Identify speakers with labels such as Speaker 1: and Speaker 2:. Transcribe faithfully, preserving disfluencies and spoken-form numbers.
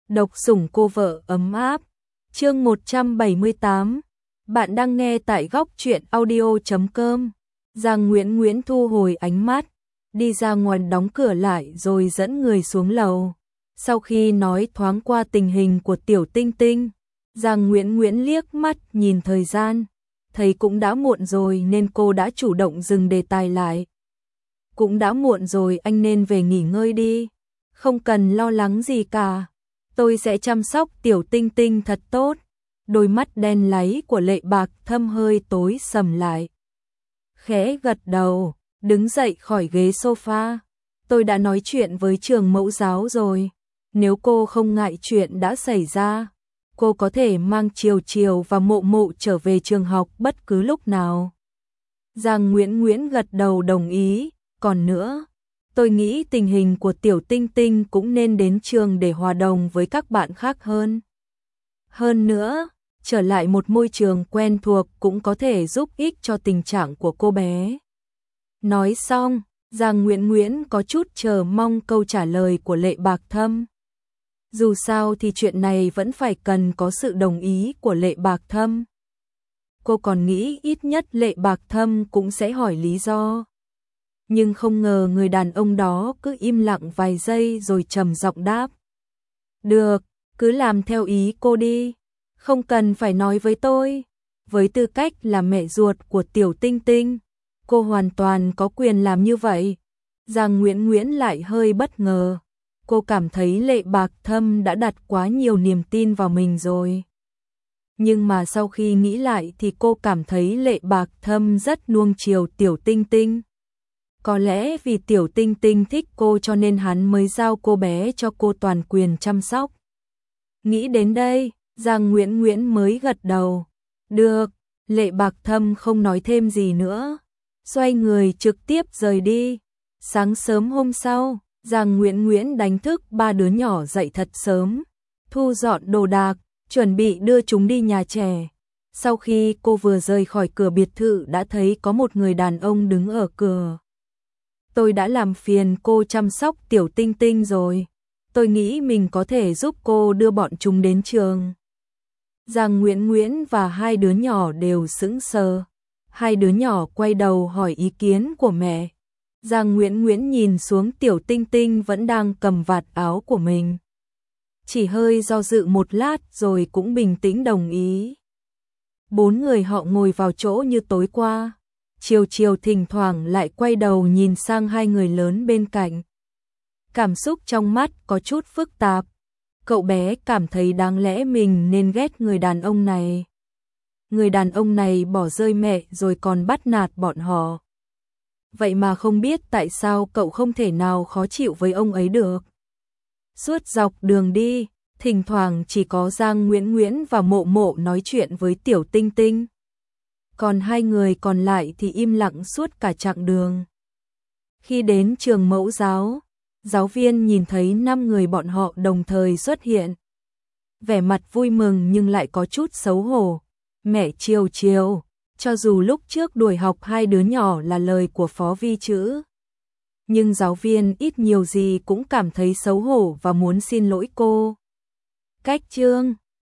Speaker 1: Độc sủng cô vợ ấm áp. Chương một trăm bảy mươi tám. Bạn đang nghe tại góc truyện audio chấm com. Giang Nguyễn Nguyễn thu hồi ánh mắt, đi ra ngoài đóng cửa lại rồi dẫn người xuống lầu. Sau khi nói thoáng qua tình hình của Tiểu Tinh Tinh, Giang Nguyễn Nguyễn liếc mắt nhìn thời gian, thấy cũng đã muộn rồi nên cô đã chủ động dừng đề tài lại. Cũng đã muộn rồi, anh nên về nghỉ ngơi đi, không cần lo lắng gì cả. Tôi sẽ chăm sóc Tiểu Tinh Tinh thật tốt. Đôi mắt đen láy của Lệ Bạc Thâm hơi tối sầm lại. Khẽ gật đầu, đứng dậy khỏi ghế sofa. Tôi đã nói chuyện với trường mẫu giáo rồi. Nếu cô không ngại chuyện đã xảy ra, cô có thể mang Triều Triều và Mộ Mộ trở về trường học bất cứ lúc nào. Giang Nguyễn Nguyễn gật đầu đồng ý. Còn nữa, tôi nghĩ tình hình của Tiểu Tinh Tinh cũng nên đến trường để hòa đồng với các bạn khác hơn. Hơn nữa, trở lại một môi trường quen thuộc cũng có thể giúp ích cho tình trạng của cô bé. Nói xong, Giang Nguyễn Nguyễn có chút chờ mong câu trả lời của Lệ Bạc Thâm. Dù sao thì chuyện này vẫn phải cần có sự đồng ý của Lệ Bạc Thâm. Cô còn nghĩ ít nhất Lệ Bạc Thâm cũng sẽ hỏi lý do. Nhưng không ngờ người đàn ông đó cứ im lặng vài giây rồi trầm giọng đáp. Được, cứ làm theo ý cô đi, không cần phải nói với tôi. Với tư cách là mẹ ruột của Tiểu Tinh Tinh, cô hoàn toàn có quyền làm như vậy. Giang Nguyễn Nguyễn lại hơi bất ngờ. Cô cảm thấy Lệ Bạc Thâm đã đặt quá nhiều niềm tin vào mình rồi. Nhưng mà sau khi nghĩ lại thì cô cảm thấy Lệ Bạc Thâm rất nuông chiều Tiểu Tinh Tinh. Có lẽ vì Tiểu Tinh Tinh thích cô cho nên hắn mới giao cô bé cho cô toàn quyền chăm sóc. Nghĩ đến đây, Giang Nguyễn Nguyễn mới gật đầu. Được, Lệ Bạc Thâm không nói thêm gì nữa. Xoay người trực tiếp rời đi. Sáng sớm hôm sau, Giang Nguyễn Nguyễn đánh thức ba đứa nhỏ dậy thật sớm. Thu dọn đồ đạc, chuẩn bị đưa chúng đi nhà trẻ. Sau khi cô vừa rời khỏi cửa biệt thự đã thấy có một người đàn ông đứng ở cửa. Tôi đã làm phiền cô chăm sóc Tiểu Tinh Tinh rồi. Tôi nghĩ mình có thể giúp cô đưa bọn chúng đến trường. Giang Nguyễn Nguyễn và hai đứa nhỏ đều sững sờ. Hai đứa nhỏ quay đầu hỏi ý kiến của mẹ. Giang Nguyễn Nguyễn nhìn xuống Tiểu Tinh Tinh vẫn đang cầm vạt áo của mình. Chỉ hơi do dự một lát rồi cũng bình tĩnh đồng ý. Bốn người họ ngồi vào chỗ như tối qua. Triều Triều thỉnh thoảng lại quay đầu nhìn sang hai người lớn bên cạnh. Cảm xúc trong mắt có chút phức tạp. Cậu bé cảm thấy đáng lẽ mình nên ghét người đàn ông này. Người đàn ông này bỏ rơi mẹ rồi còn bắt nạt bọn họ. Vậy mà không biết tại sao cậu không thể nào khó chịu với ông ấy được. Suốt dọc đường đi, thỉnh thoảng chỉ có Giang Nguyễn Nguyễn và Mộ Mộ nói chuyện với Tiểu Tinh Tinh. Còn hai người còn lại thì im lặng suốt cả chặng đường. Khi đến trường mẫu giáo, giáo viên nhìn thấy năm người bọn họ đồng thời xuất hiện. Vẻ mặt vui mừng nhưng lại có chút xấu hổ. Mẹ Triều Triều, cho dù lúc trước đuổi học hai đứa nhỏ là lời của Phó Vi Chữ, nhưng giáo viên ít nhiều gì cũng cảm thấy xấu hổ và muốn xin lỗi cô. Cách chương